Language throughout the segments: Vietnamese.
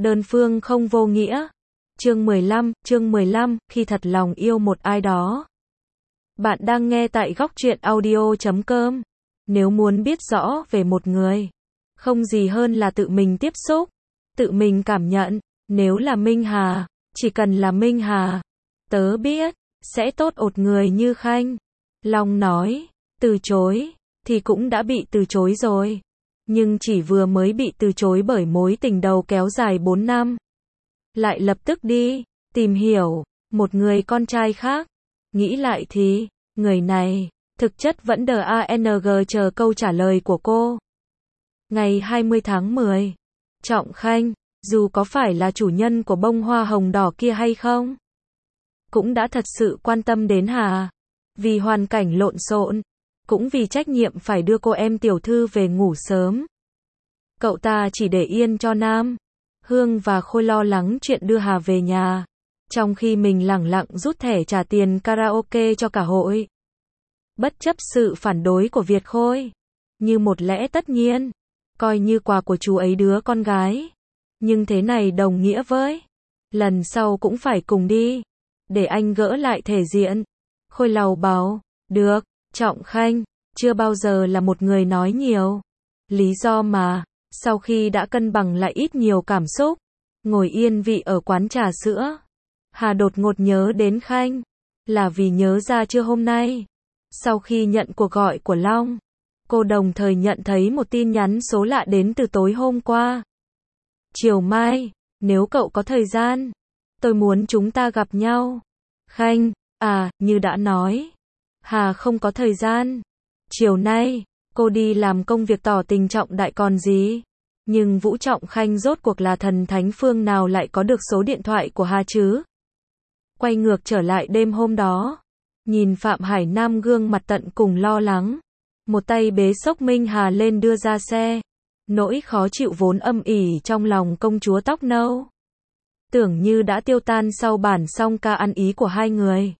Đơn phương không vô nghĩa. Chương 15, khi thật lòng yêu một ai đó. Bạn đang nghe tại góc truyện audio.com. Nếu muốn biết rõ về một người, không gì hơn là tự mình tiếp xúc, tự mình cảm nhận. Nếu là Minh Hà, chỉ cần là Minh Hà, tớ biết, sẽ tốt ột người như Khanh. Long nói, từ chối, thì cũng đã bị từ chối rồi. Nhưng chỉ vừa mới bị từ chối bởi mối tình đầu kéo dài 4 năm. Lại lập tức đi, tìm hiểu, một người con trai khác. Nghĩ lại thì, người này, thực chất vẫn DANG chờ câu trả lời của cô. Ngày 20 tháng 10, Trọng Khanh, dù có phải là chủ nhân của bông hoa hồng đỏ kia hay không, cũng đã thật sự quan tâm đến Hà. Vì hoàn cảnh lộn xộn, cũng vì trách nhiệm phải đưa cô em tiểu thư về ngủ sớm. Cậu ta chỉ để yên cho Nam, Hương và Khôi lo lắng chuyện đưa Hà về nhà, trong khi mình lẳng lặng rút thẻ trả tiền karaoke cho cả hội. Bất chấp sự phản đối của Việt Khôi, như một lẽ tất nhiên, coi như quà của chú ấy đứa con gái. Nhưng thế này đồng nghĩa với, lần sau cũng phải cùng đi, để anh gỡ lại thể diện. Khôi lầu bầu, được, Trọng Khanh, chưa bao giờ là một người nói nhiều. Lý do mà, sau khi đã cân bằng lại ít nhiều cảm xúc, ngồi yên vị ở quán trà sữa, Hà đột ngột nhớ đến Khanh, là vì nhớ ra trưa hôm nay, sau khi nhận cuộc gọi của Long, cô đồng thời nhận thấy một tin nhắn số lạ đến từ tối hôm qua. Chiều mai, nếu cậu có thời gian, tôi muốn chúng ta gặp nhau. Khanh, như đã nói, Hà không có thời gian. Chiều nay, cô đi làm công việc tỏ tình trọng đại còn gì. Nhưng Vũ Trọng Khanh rốt cuộc là thần thánh phương nào lại có được số điện thoại của Hà chứ? Quay ngược trở lại đêm hôm đó, nhìn Phạm Hải Nam gương mặt tận cùng lo lắng, một tay bế xốc Minh Hà lên đưa ra xe. Nỗi khó chịu vốn âm ỉ trong lòng công chúa tóc nâu, tưởng như đã tiêu tan sau bản song ca ăn ý của hai người,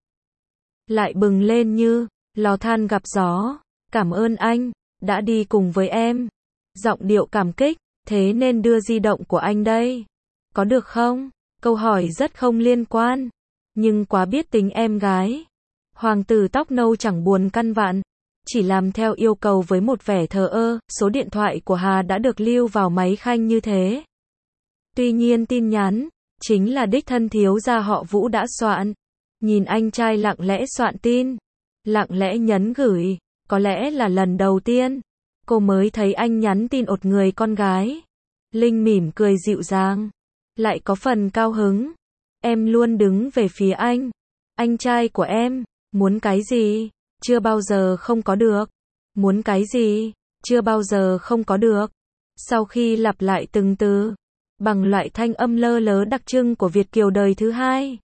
lại bừng lên như lò than gặp gió. Cảm ơn anh, đã đi cùng với em. Giọng điệu cảm kích, thế nên đưa di động của anh đây. Có được không? Câu hỏi rất không liên quan, nhưng quá biết tính em gái. Hoàng tử tóc nâu chẳng buồn căn vặn, chỉ làm theo yêu cầu với một vẻ thờ ơ. Số điện thoại của Hà đã được lưu vào máy Khanh như thế. Tuy nhiên tin nhắn, chính là đích thân thiếu gia họ Vũ đã soạn. Nhìn anh trai lặng lẽ soạn tin, lặng lẽ nhấn gửi, có lẽ là lần đầu tiên cô mới thấy anh nhắn tin ột người con gái. Linh mỉm cười dịu dàng, lại có phần cao hứng. Em luôn đứng về phía anh trai của em, muốn cái gì, chưa bao giờ không có được. Muốn cái gì, chưa bao giờ không có được. Sau khi lặp lại từng từ, bằng loại thanh âm lơ lớ đặc trưng của Việt kiều đời thứ hai.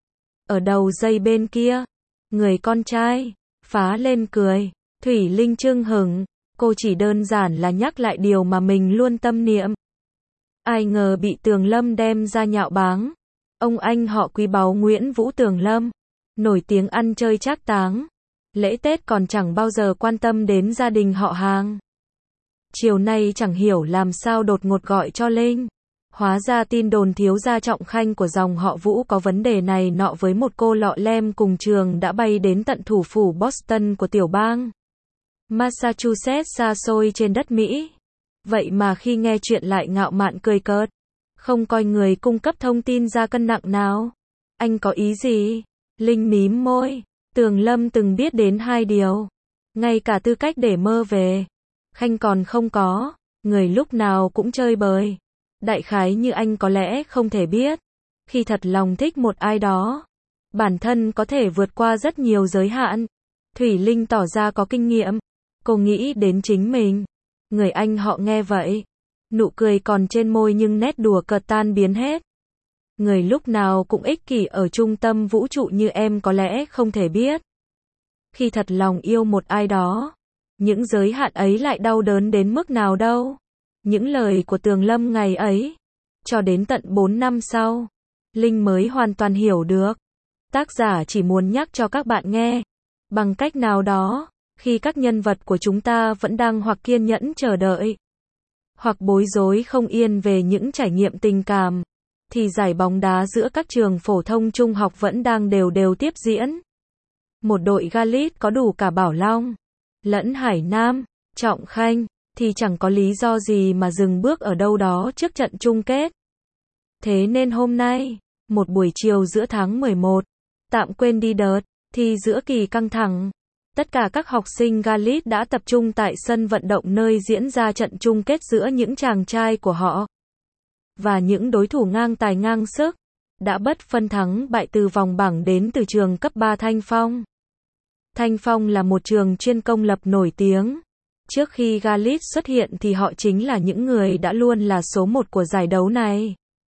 Ở đầu dây bên kia, người con trai phá lên cười. Thủy Linh chưng hửng, cô chỉ đơn giản là nhắc lại điều mà mình luôn tâm niệm. Ai ngờ bị Tường Lâm đem ra nhạo báng. Ông anh họ quý báu Nguyễn Vũ Tường Lâm, nổi tiếng ăn chơi trác táng, lễ Tết còn chẳng bao giờ quan tâm đến gia đình họ hàng. Chiều nay chẳng hiểu làm sao đột ngột gọi cho Linh. Hóa ra tin đồn thiếu gia Trọng Khanh của dòng họ Vũ có vấn đề này nọ với một cô lọ lem cùng trường đã bay đến tận thủ phủ Boston của tiểu bang Massachusetts xa xôi trên đất Mỹ. Vậy mà khi nghe chuyện lại ngạo mạn cười cợt, không coi người cung cấp thông tin ra cân nặng nào. Anh có ý gì? Linh mím môi. Tường Lâm từng biết đến 2 điều, ngay cả tư cách để mơ về Khanh còn không có. Người lúc nào cũng chơi bời. Đại khái như anh có lẽ không thể biết, khi thật lòng thích một ai đó, bản thân có thể vượt qua rất nhiều giới hạn. Thủy Linh tỏ ra có kinh nghiệm. Cô nghĩ đến chính mình. Người anh họ nghe vậy, nụ cười còn trên môi nhưng nét đùa cợt tan biến hết. Người lúc nào cũng ích kỷ ở trung tâm vũ trụ như em có lẽ không thể biết, khi thật lòng yêu một ai đó, những giới hạn ấy lại đau đớn đến mức nào đâu. Những lời của Tường Lâm ngày ấy, cho đến tận 4 năm sau, Linh mới hoàn toàn hiểu được. Tác giả chỉ muốn nhắc cho các bạn nghe, bằng cách nào đó, khi các nhân vật của chúng ta vẫn đang hoặc kiên nhẫn chờ đợi, hoặc bối rối không yên về những trải nghiệm tình cảm thì giải bóng đá giữa các trường phổ thông trung học vẫn đang đều đều tiếp diễn. Một đội Galit có đủ cả Bảo Long, lẫn Hải Nam, Trọng Khanh, thì chẳng có lý do gì mà dừng bước ở đâu đó trước trận chung kết. Thế nên hôm nay, một buổi chiều giữa tháng 11, tạm quên đi đợt thi giữa kỳ căng thẳng, tất cả các học sinh Galit đã tập trung tại sân vận động nơi diễn ra trận chung kết giữa những chàng trai của họ và những đối thủ ngang tài ngang sức, đã bất phân thắng bại từ vòng bảng đến từ trường cấp 3 Thanh Phong. Thanh Phong là một trường chuyên công lập nổi tiếng. Trước khi Galit xuất hiện thì họ chính là những người đã luôn là số 1 của giải đấu này.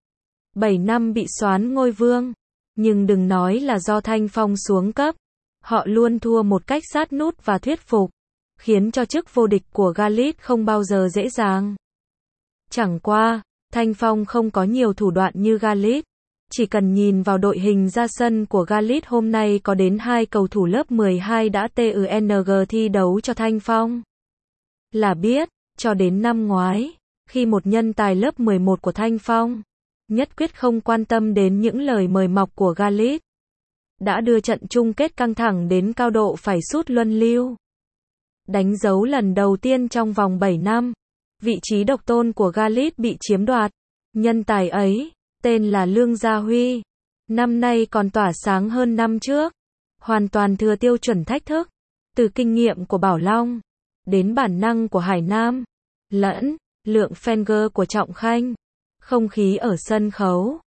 7 năm bị soán ngôi vương, nhưng đừng nói là do Thanh Phong xuống cấp. Họ luôn thua một cách sát nút và thuyết phục, khiến cho chức vô địch của Galit không bao giờ dễ dàng. Chẳng qua, Thanh Phong không có nhiều thủ đoạn như Galit. Chỉ cần nhìn vào đội hình ra sân của Galit hôm nay có đến 2 cầu thủ lớp 12 đã TUNG thi đấu cho Thanh Phong. Là biết, cho đến năm ngoái, khi một nhân tài lớp 11 của Thanh Phong, nhất quyết không quan tâm đến những lời mời mọc của Galit, đã đưa trận chung kết căng thẳng đến cao độ phải sút luân lưu. Đánh dấu lần đầu tiên trong vòng 7 năm, vị trí độc tôn của Galit bị chiếm đoạt. Nhân tài ấy, tên là Lương Gia Huy, năm nay còn tỏa sáng hơn năm trước, hoàn toàn thừa tiêu chuẩn thách thức, từ kinh nghiệm của Bảo Long, đến bản năng của Hải Nam, lẫn lượng Fenger của Trọng Khanh. Không khí ở sân khấu,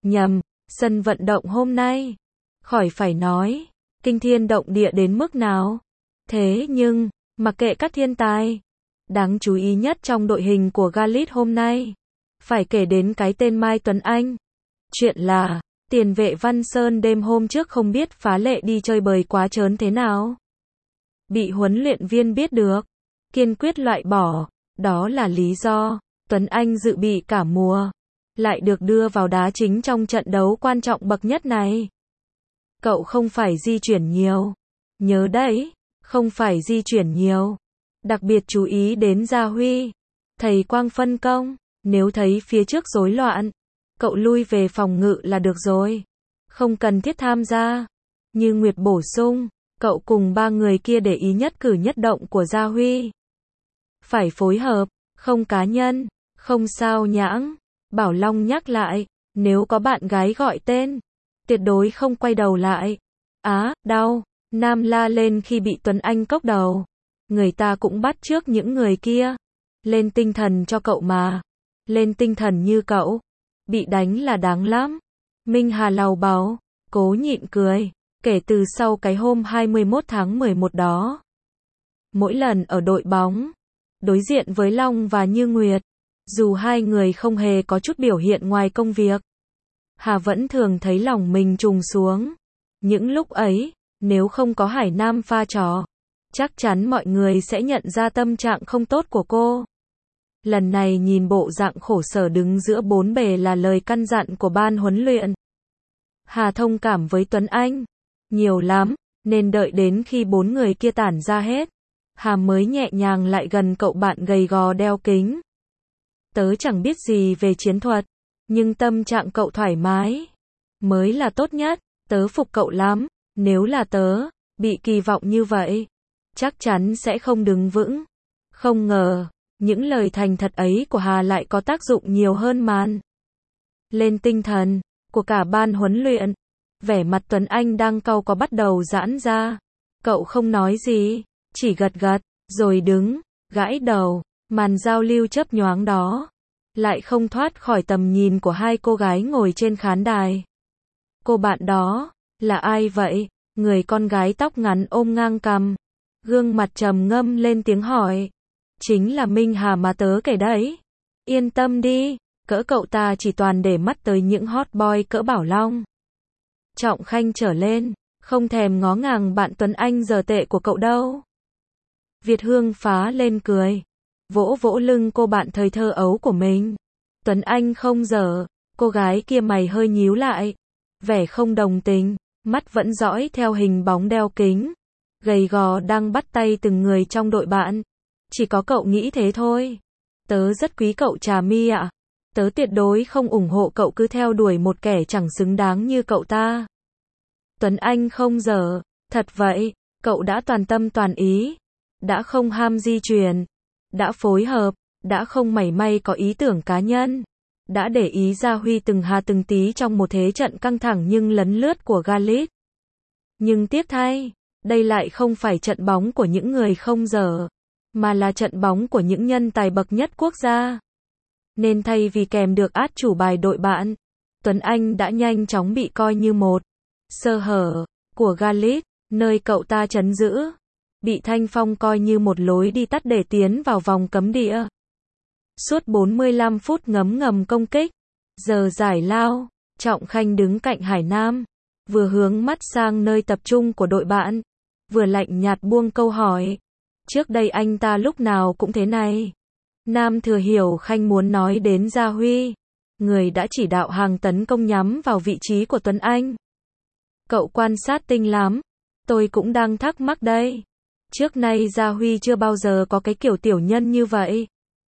sân vận động hôm nay, khỏi phải nói, kinh thiên động địa đến mức nào. Thế nhưng, mặc kệ các thiên tài, đáng chú ý nhất trong đội hình của Galit hôm nay, phải kể đến cái tên Mai Tuấn Anh. Chuyện là, tiền vệ Văn Sơn đêm hôm trước không biết phá lệ đi chơi bời quá trớn thế nào. Bị huấn luyện viên biết được, kiên quyết loại bỏ, đó là lý do Tuấn Anh dự bị cả mùa, lại được đưa vào đá chính trong trận đấu quan trọng bậc nhất này. Cậu không phải di chuyển nhiều. Nhớ đấy, không phải di chuyển nhiều. Đặc biệt chú ý đến Gia Huy. Thầy Quang phân công, nếu thấy phía trước rối loạn, cậu lui về phòng ngự là được rồi. Không cần thiết tham gia. Như Nguyệt bổ sung, cậu cùng 3 người kia để ý nhất cử nhất động của Gia Huy. Phải phối hợp, không cá nhân, không sao nhãng. Bảo Long nhắc lại, nếu có bạn gái gọi tên, tuyệt đối không quay đầu lại. Đau, Nam la lên khi bị Tuấn Anh cốc đầu. Người ta cũng bắt chước những người kia. Lên tinh thần cho cậu mà. Lên tinh thần như cậu. Bị đánh là đáng lắm. Minh Hà lầu bầu, cố nhịn cười. Kể từ sau cái hôm 21 tháng 11 đó. Mỗi lần ở đội bóng, đối diện với Long và Như Nguyệt, dù hai người không hề có chút biểu hiện ngoài công việc, Hà vẫn thường thấy lòng mình trùng xuống. Những lúc ấy, nếu không có Hải Nam pha trò, chắc chắn mọi người sẽ nhận ra tâm trạng không tốt của cô. Lần này nhìn bộ dạng khổ sở đứng giữa bốn bề là lời căn dặn của ban huấn luyện. Hà thông cảm với Tuấn Anh, nhiều lắm, nên đợi đến khi 4 người kia tản ra hết, Hà mới nhẹ nhàng lại gần cậu bạn gầy gò đeo kính. Tớ chẳng biết gì về chiến thuật, nhưng tâm trạng cậu thoải mái mới là tốt nhất, tớ phục cậu lắm, nếu là tớ, bị kỳ vọng như vậy, chắc chắn sẽ không đứng vững. Không ngờ, những lời thành thật ấy của Hà lại có tác dụng nhiều hơn màn lên tinh thần của cả ban huấn luyện. Vẻ mặt Tuấn Anh đang cau có bắt đầu giãn ra. Cậu không nói gì, chỉ gật gật, rồi đứng, gãi đầu. Màn giao lưu chớp nhoáng đó lại không thoát khỏi tầm nhìn của hai cô gái ngồi trên khán đài. Cô bạn đó, là ai vậy? Người con gái tóc ngắn ôm ngang cằm, gương mặt trầm ngâm lên tiếng hỏi. Chính là Minh Hà mà tớ kể đấy. Yên tâm đi, cỡ cậu ta chỉ toàn để mắt tới những hot boy cỡ Bảo Long, Trọng Khanh trở lên, không thèm ngó ngàng bạn Tuấn Anh giờ tệ của cậu đâu. Việt Hương phá lên cười, vỗ vỗ lưng cô bạn thời thơ ấu của mình. Tuấn Anh không dở, cô gái kia mày hơi nhíu lại, vẻ không đồng tình, mắt vẫn dõi theo hình bóng đeo kính, gầy gò đang bắt tay từng người trong đội bạn. Chỉ có cậu nghĩ thế thôi. Tớ rất quý cậu Trà My ạ. Tớ tuyệt đối không ủng hộ cậu cứ theo đuổi một kẻ chẳng xứng đáng như cậu ta. Tuấn Anh không giở, thật vậy, cậu đã toàn tâm toàn ý, đã không ham di truyền, đã phối hợp, đã không mảy may có ý tưởng cá nhân, đã để ý Gia Huy từng hà từng tí trong một thế trận căng thẳng nhưng lấn lướt của Galit. Nhưng tiếc thay, đây lại không phải trận bóng của những người không dở, mà là trận bóng của những nhân tài bậc nhất quốc gia. Nên thay vì kèm được át chủ bài đội bạn, Tuấn Anh đã nhanh chóng bị coi như một sơ hở của Galit, nơi cậu ta trấn giữ, bị Thanh Phong coi như một lối đi tắt để tiến vào vòng cấm địa. Suốt 45 phút ngấm ngầm công kích, giờ giải lao, Trọng Khanh đứng cạnh Hải Nam, vừa hướng mắt sang nơi tập trung của đội bạn, vừa lạnh nhạt buông câu hỏi. Trước đây anh ta lúc nào cũng thế này. Nam thừa hiểu Khanh muốn nói đến Gia Huy, người đã chỉ đạo hàng tấn công nhắm vào vị trí của Tuấn Anh. Cậu quan sát tinh lắm, tôi cũng đang thắc mắc đây. Trước nay Gia Huy chưa bao giờ có cái kiểu tiểu nhân như vậy.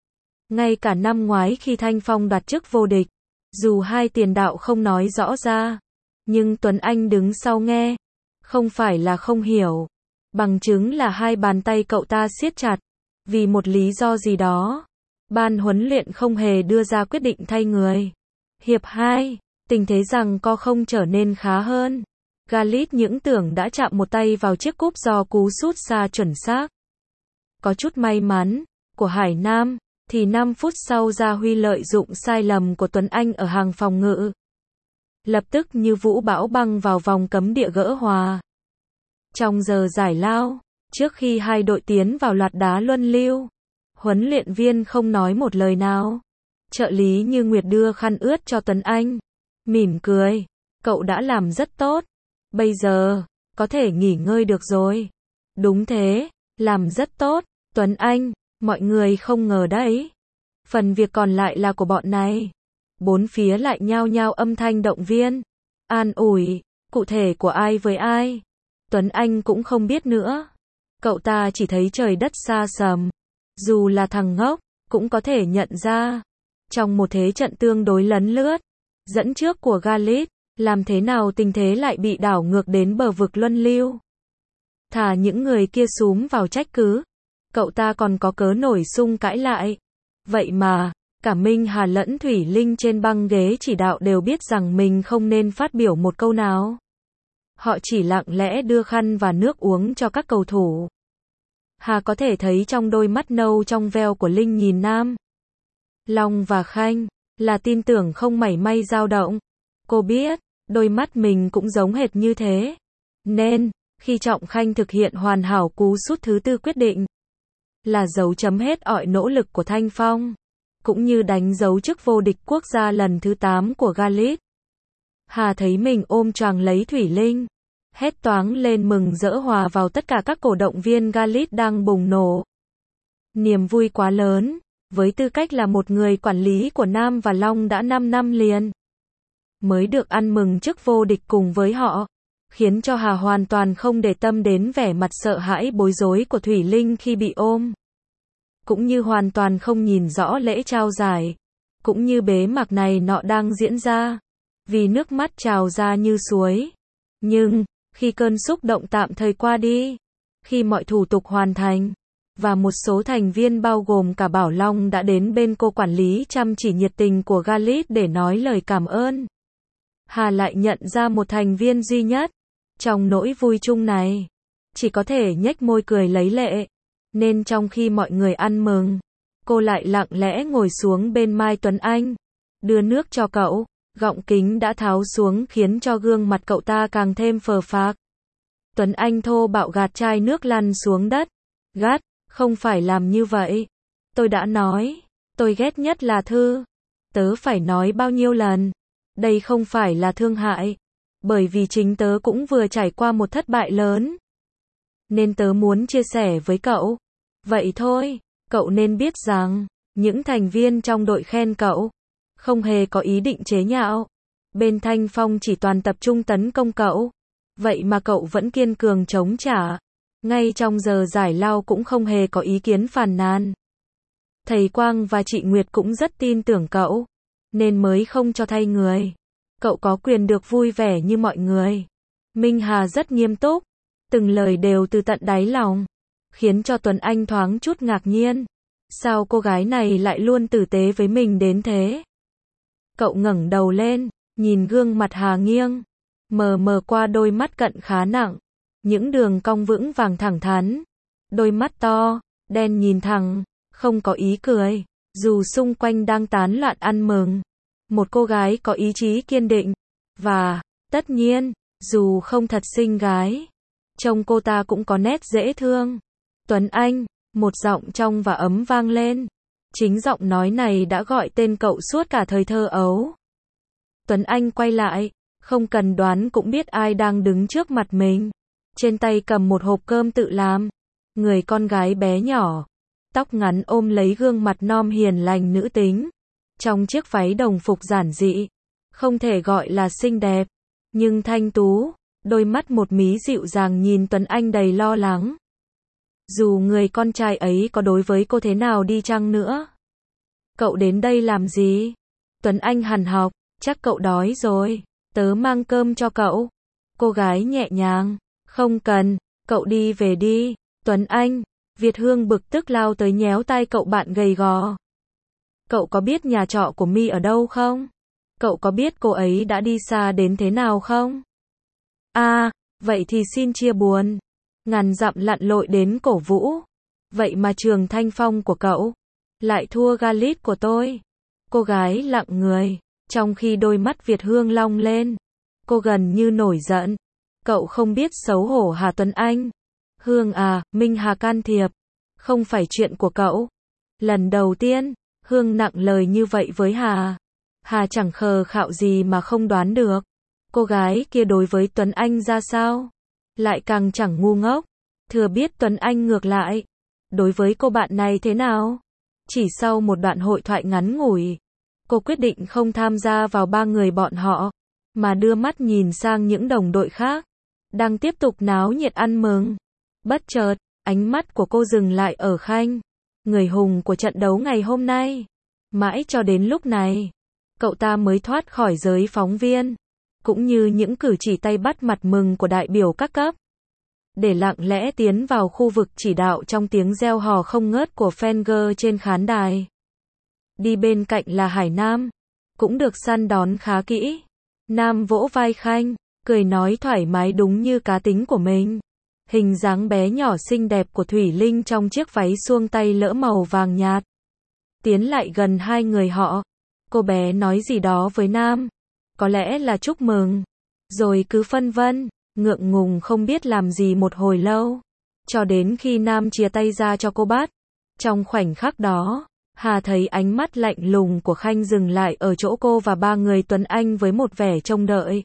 Ngay cả năm ngoái khi Thanh Phong đoạt chức vô địch, dù hai tiền đạo không nói rõ ra, nhưng Tuấn Anh đứng sau nghe, không phải là không hiểu. Bằng chứng là hai bàn tay cậu ta siết chặt. Vì một lý do gì đó, ban huấn luyện không hề đưa ra quyết định thay người. Hiệp 2, tình thế rằng co không trở nên khá hơn. Galit những tưởng đã chạm một tay vào chiếc cúp do cú sút xa chuẩn xác. Có chút may mắn của Hải Nam, thì 5 phút sau Gia Huy lợi dụng sai lầm của Tuấn Anh ở hàng phòng ngự. Lập tức như vũ bão băng vào vòng cấm địa gỡ hòa. Trong giờ giải lao, trước khi hai đội tiến vào loạt đá luân lưu, huấn luyện viên không nói một lời nào. Trợ lý Như Nguyệt đưa khăn ướt cho Tuấn Anh, mỉm cười, cậu đã làm rất tốt, bây giờ, có thể nghỉ ngơi được rồi. Đúng thế, làm rất tốt, Tuấn Anh, mọi người không ngờ đấy. Phần việc còn lại là của bọn này. Bốn phía lại nhao nhao âm thanh động viên, an ủi, cụ thể của ai với ai. Tuấn Anh cũng không biết nữa. Cậu ta chỉ thấy trời đất xa sầm. Dù là thằng ngốc, cũng có thể nhận ra. Trong một thế trận tương đối lấn lướt, dẫn trước của Galit, làm thế nào tình thế lại bị đảo ngược đến bờ vực luân lưu. Thà những người kia xúm vào trách cứ, cậu ta còn có cớ nổi sung cãi lại. Vậy mà, cả Minh Hà lẫn Thủy Linh trên băng ghế chỉ đạo đều biết rằng mình không nên phát biểu một câu nào. Họ chỉ lặng lẽ đưa khăn và nước uống cho các cầu thủ. Hà có thể thấy trong đôi mắt nâu trong veo của Linh nhìn Nam, Long và Khanh, là tin tưởng không mảy may dao động. Cô biết, đôi mắt mình cũng giống hệt như thế. Nên, khi Trọng Khanh thực hiện hoàn hảo cú sút thứ tư quyết định, là dấu chấm hết mọi nỗ lực của Thanh Phong, cũng như đánh dấu chức vô địch quốc gia lần thứ 8 của Galit. Hà thấy mình ôm choàng lấy Thủy Linh, hét toáng lên mừng rỡ hòa vào tất cả các cổ động viên Galit đang bùng nổ. Niềm vui quá lớn, với tư cách là một người quản lý của Nam và Long đã 5 năm liền, mới được ăn mừng chức vô địch cùng với họ, khiến cho Hà hoàn toàn không để tâm đến vẻ mặt sợ hãi bối rối của Thủy Linh khi bị ôm. Cũng như hoàn toàn không nhìn rõ lễ trao giải, cũng như bế mạc này nọ đang diễn ra, vì nước mắt trào ra như suối. Nhưng, khi cơn xúc động tạm thời qua đi, khi mọi thủ tục hoàn thành, và một số thành viên bao gồm cả Bảo Long đã đến bên cô quản lý chăm chỉ nhiệt tình của Galit để nói lời cảm ơn, Hà lại nhận ra một thành viên duy nhất, trong nỗi vui chung này, chỉ có thể nhếch môi cười lấy lệ. Nên trong khi mọi người ăn mừng, cô lại lặng lẽ ngồi xuống bên Mai Tuấn Anh, đưa nước cho cậu. Gọng kính đã tháo xuống khiến cho gương mặt cậu ta càng thêm phờ phạc. Tuấn Anh thô bạo gạt chai nước lăn xuống đất. Gắt, không phải làm như vậy. Tôi đã nói, tôi ghét nhất là Thư. Tớ phải nói bao nhiêu lần. Đây không phải là thương hại. Bởi vì chính tớ cũng vừa trải qua một thất bại lớn. Nên tớ muốn chia sẻ với cậu. Vậy thôi, cậu nên biết rằng, những thành viên trong đội khen cậu, không hề có ý định chế nhạo. Bên Thanh Phong chỉ toàn tập trung tấn công cậu. Vậy mà cậu vẫn kiên cường chống trả. Ngay trong giờ giải lao cũng không hề có ý kiến phàn nàn. Thầy Quang và chị Nguyệt cũng rất tin tưởng cậu. nên mới không cho thay người. Cậu có quyền được vui vẻ như mọi người. Minh Hà rất nghiêm túc, từng lời đều từ tận đáy lòng, khiến cho Tuấn Anh thoáng chút ngạc nhiên. Sao cô gái này lại luôn tử tế với mình đến thế? Cậu ngẩng đầu lên, nhìn gương mặt Hà nghiêng, mờ mờ qua đôi mắt cận khá nặng, những đường cong vững vàng thẳng thắn, đôi mắt to, đen nhìn thẳng, không có ý cười, dù xung quanh đang tán loạn ăn mừng. Một cô gái có ý chí kiên định, và, tất nhiên, dù không thật xinh gái, trông cô ta cũng có nét dễ thương. Tuấn Anh, một giọng trong và ấm vang lên. Chính giọng nói này đã gọi tên cậu suốt cả thời thơ ấu. Tuấn Anh quay lại, không cần đoán cũng biết ai đang đứng trước mặt mình. Trên tay cầm một hộp cơm tự làm. Người con gái bé nhỏ, tóc ngắn ôm lấy gương mặt non hiền lành nữ tính. Trong chiếc váy đồng phục giản dị, không thể gọi là xinh đẹp, nhưng thanh tú, đôi mắt một mí dịu dàng nhìn Tuấn Anh đầy lo lắng. Dù người con trai ấy có đối với cô thế nào đi chăng nữa. Cậu đến đây làm gì? Tuấn Anh hằn học, chắc cậu đói rồi, tớ mang cơm cho cậu. Cô gái nhẹ nhàng, không cần, cậu đi về đi. Tuấn Anh, Việt Hương bực tức lao tới nhéo tay cậu bạn gầy gò. Cậu có biết nhà trọ của My ở đâu không? Cậu có biết cô ấy đã đi xa đến thế nào không? À, vậy thì xin chia buồn. Ngàn dặm lặn lội đến cổ vũ. Vậy mà trường thanh phong của cậu lại thua Galit của tôi. Cô gái lặng người, trong khi đôi mắt Việt Hương long lên. Cô gần như nổi giận. Cậu không biết xấu hổ hả Tuấn Anh? Hương à, Minh Hà can thiệp. Không phải chuyện của cậu. Lần đầu tiên, Hương nặng lời như vậy với Hà. Hà chẳng khờ khạo gì mà không đoán được. Cô gái kia đối với Tuấn Anh ra sao? Lại càng chẳng ngu ngốc. Thừa biết Tuấn Anh ngược lại. Đối với cô bạn này thế nào? Chỉ sau một đoạn hội thoại ngắn ngủi, cô quyết định không tham gia vào ba người bọn họ, mà đưa mắt nhìn sang những đồng đội khác, đang tiếp tục náo nhiệt ăn mừng. Bất chợt, ánh mắt của cô dừng lại ở Khanh, người hùng của trận đấu ngày hôm nay. Mãi cho đến lúc này, cậu ta mới thoát khỏi giới phóng viên, cũng như những cử chỉ tay bắt mặt mừng của đại biểu các cấp, để lặng lẽ tiến vào khu vực chỉ đạo trong tiếng reo hò không ngớt của Fenger trên khán đài. Đi bên cạnh là Hải Nam, cũng được săn đón khá kỹ. Nam vỗ vai Khanh, cười nói thoải mái đúng như cá tính của mình. Hình dáng bé nhỏ xinh đẹp của Thủy Linh trong chiếc váy suông tay lỡ màu vàng nhạt. Tiến lại gần hai người họ, cô bé nói gì đó với Nam, có lẽ là chúc mừng, rồi cứ phân vân, ngượng ngùng không biết làm gì một hồi lâu, cho đến khi Nam chia tay ra cho cô bắt. Trong khoảnh khắc đó, Hà thấy ánh mắt lạnh lùng của Khanh dừng lại ở chỗ cô và ba người Tuấn Anh với một vẻ trông đợi.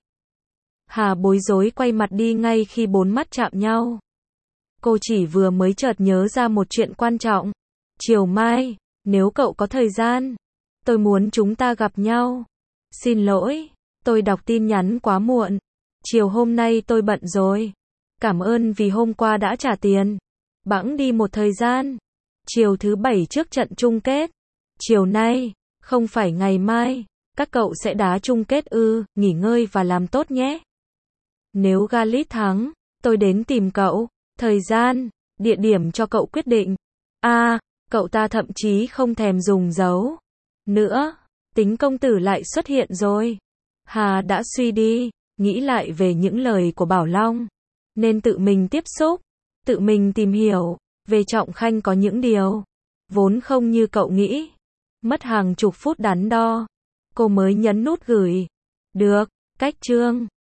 Hà bối rối quay mặt đi ngay khi bốn mắt chạm nhau. Cô chỉ vừa mới chợt nhớ ra một chuyện quan trọng. Chiều mai, nếu cậu có thời gian, tôi muốn chúng ta gặp nhau. Xin lỗi, tôi đọc tin nhắn quá muộn. Chiều hôm nay tôi bận rồi. Cảm ơn vì hôm qua đã trả tiền. Bẵng đi một thời gian. Chiều thứ Bảy trước trận chung kết. Chiều nay, không phải ngày mai, các cậu sẽ đá chung kết ư? Nghỉ ngơi và làm tốt nhé. Nếu Galit thắng, tôi đến tìm cậu. Thời gian, địa điểm cho cậu quyết định. À, cậu ta thậm chí không thèm dùng dấu nữa. Tính công tử lại xuất hiện rồi. Hà đã suy đi, nghĩ lại về những lời của Bảo Long. Nên tự mình tiếp xúc, tự mình tìm hiểu. Về Trọng Khanh có những điều vốn không như cậu nghĩ. Mất hàng chục phút đắn đo, cô mới nhấn nút gửi. Được, cách chương.